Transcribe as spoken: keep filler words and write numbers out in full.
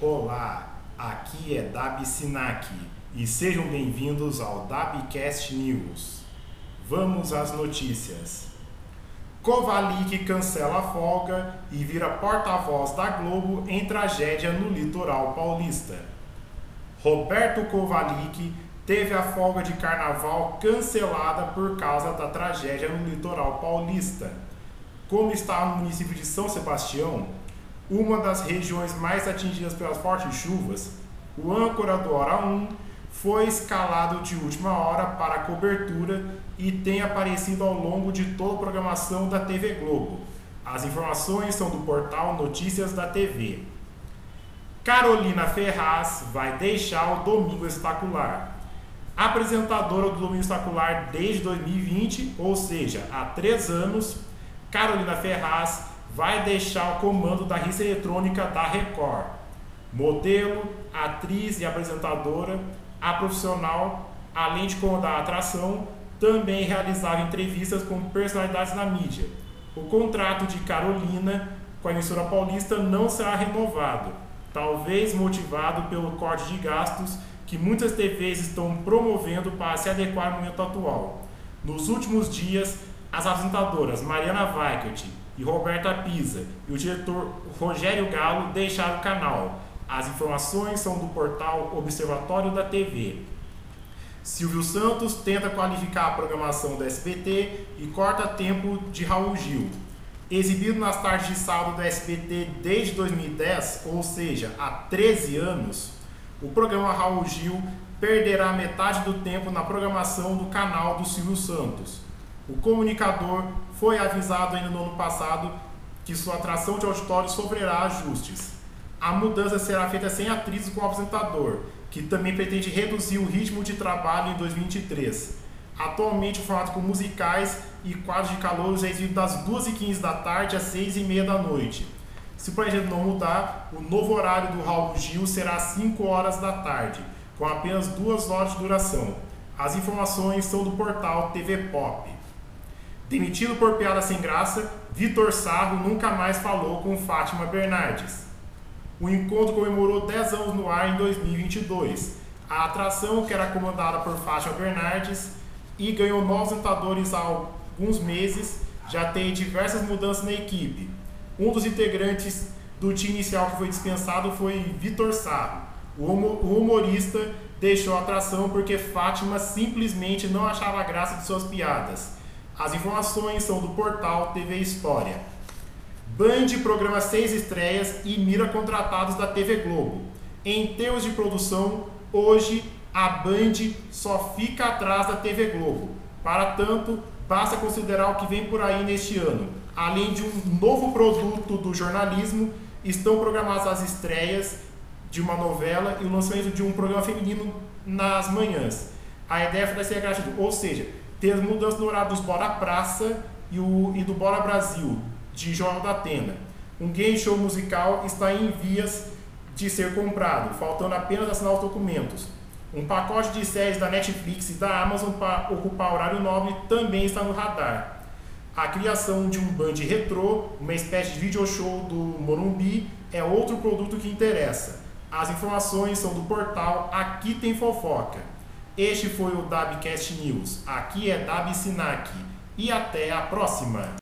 Olá, aqui é Dabi Sinac e sejam bem-vindos ao DabiCast News. Vamos às notícias. Kovalik cancela a folga e vira porta-voz da Globo em tragédia no litoral paulista. Roberto Kovalik teve a folga de carnaval cancelada por causa da tragédia no litoral paulista. Como está no município de São Sebastião, uma das regiões mais atingidas pelas fortes chuvas, o âncora do Hora um foi escalado de última hora para a cobertura e tem aparecido ao longo de toda a programação da T V Globo. As informações são do portal Notícias da T V. Carolina Ferraz vai deixar o Domingo Espetacular. Apresentadora do Domingo Espetacular desde dois mil e vinte, ou seja, há três anos, Carolina Ferraz vai deixar o comando da rede eletrônica da Record. Modelo, atriz e apresentadora, a profissional, além de comandar a atração, também realizava entrevistas com personalidades na mídia. O contrato de Carolina com a emissora paulista não será renovado, talvez motivado pelo corte de gastos que muitas T Vs estão promovendo para se adequar ao momento atual. Nos últimos dias, as apresentadoras Mariana Weikert e Roberta Pisa e o diretor Rogério Galo deixaram o canal. As informações são do portal Observatório da T V. Silvio Santos tenta qualificar a programação da S B T e corta tempo de Raul Gil. Exibido nas tardes de sábado da S B T desde dois mil e dez, ou seja, há treze anos, o programa Raul Gil perderá metade do tempo na programação do canal do Silvio Santos. O comunicador foi avisado ainda no ano passado que sua atração de auditório sofrerá ajustes. A mudança será feita sem atrizes com o apresentador, que também pretende reduzir o ritmo de trabalho em dois mil e vinte e três. Atualmente o formato com musicais e quadros de calouros é exibido das duas e quinze da tarde às seis e meia da noite. Se o projeto não mudar, o novo horário do Raul Gil será às cinco horas da tarde, com apenas duas horas de duração. As informações são do portal T V Pop. Demitido por piada sem graça, Vitor Sarro nunca mais falou com Fátima Bernardes. O encontro comemorou dez anos no ar em dois mil e vinte e dois. A atração, que era comandada por Fátima Bernardes e ganhou novos apresentadores há alguns meses, já tem diversas mudanças na equipe. Um dos integrantes do time inicial que foi dispensado foi Vitor Sarro. O humorista deixou a atração porque Fátima simplesmente não achava graça de suas piadas. As informações são do portal T V História. Band programa seis estreias e mira contratados da T V Globo. Em termos de produção, hoje a Band só fica atrás da T V Globo. Para tanto, basta considerar o que vem por aí neste ano. Além de um novo produto do jornalismo, estão programadas as estreias de uma novela e o lançamento de um programa feminino nas manhãs. A ideia vai ser gratuita, ou seja, ter as mudanças no horário dos Bora Praça e, o, e do Bora Brasil, de Jornal da Atena. Um game show musical está em vias de ser comprado, faltando apenas assinar os documentos. Um pacote de séries da Netflix e da Amazon para ocupar horário nobre também está no radar. A criação de um Band retrô, uma espécie de video show do Morumbi, é outro produto que interessa. As informações são do portal Aqui Tem Fofoca. Este foi o DabiCast News. Aqui é Dabi Sinac. E até a próxima!